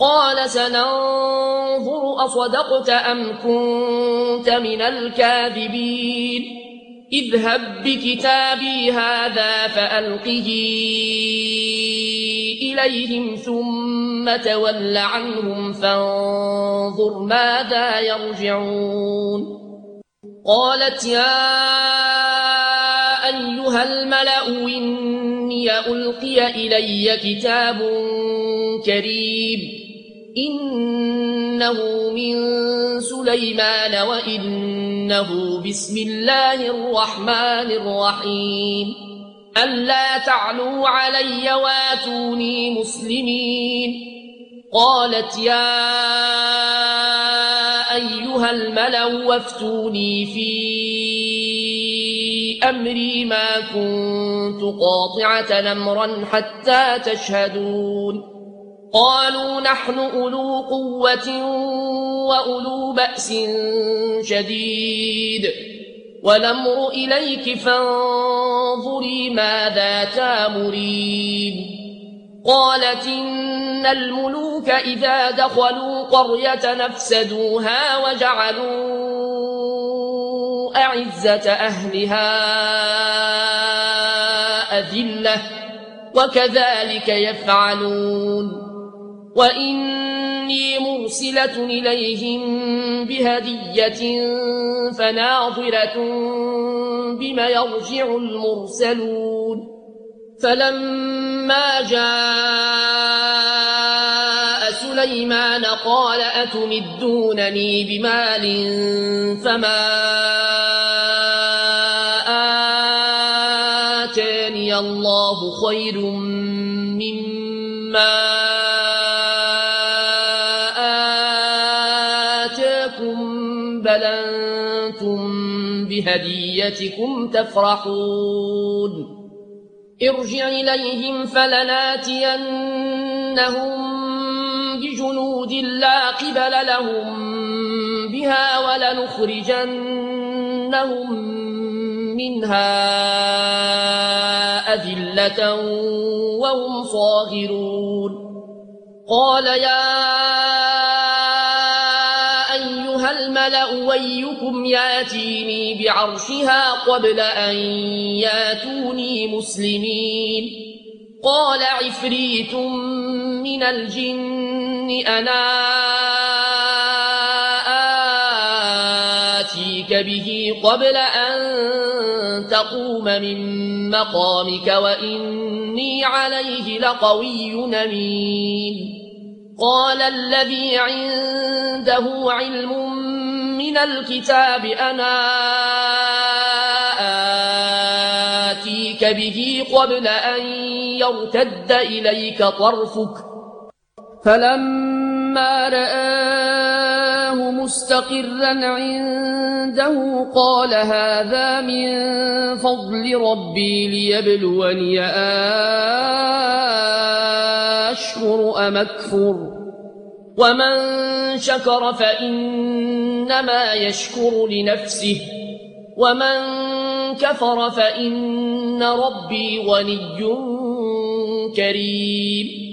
قال سننظر أصدقت أم كنت من الكاذبين اذهب بكتابي هذا فألقه إليهم ثم تول عنهم فانظر ماذا يرجعون قالت يا أيها الملأ إني ألقي إلي كتاب كريم إنه من سليمان وإنه بسم الله الرحمن الرحيم ألا تعلوا علي واتوني مسلمين قالت يا أيها الملأ وافتوني في أمري ما كنت قاطعة أمرا حتى تشهدون قالوا نحن أولو قوة وأولو بأس شديد والأمر إليك فانظري ماذا تامرين قالت إن الملوك إذا دخلوا قرية نفسدوها وجعلوا أعزة أهلها أذلة وكذلك يفعلون وإني مرسلة إليهم بهدية فناظرة بما يرجع المرسلون فلما جاء سليمان قال أتمدونني بمال فما آتاني الله خير مما بل أنتم بهديتكم تفرحون ارجع إليهم فلناتينهم بجنود لا قبل لهم بها ولنخرجنهم منها أذلة وهم صاغرون قال يا أيها الملأ ويكم ياتيني بعرشها قبل أن ياتوني مسلمين قال عفريت من الجن أنا آتيك به قبل أن تقوم من مقامك وإني عليه لقوي أمين قال الذي عنده علم من الكتاب أنا آتيك به قبل أن يرتد إليك طرفك فلما رآه مستقرا عنده قال هذا من فضل ربي ليبلوني أشكر أم أكفر ومن شكر فإنما يشكر لنفسه ومن كفر فإن ربي غني كريم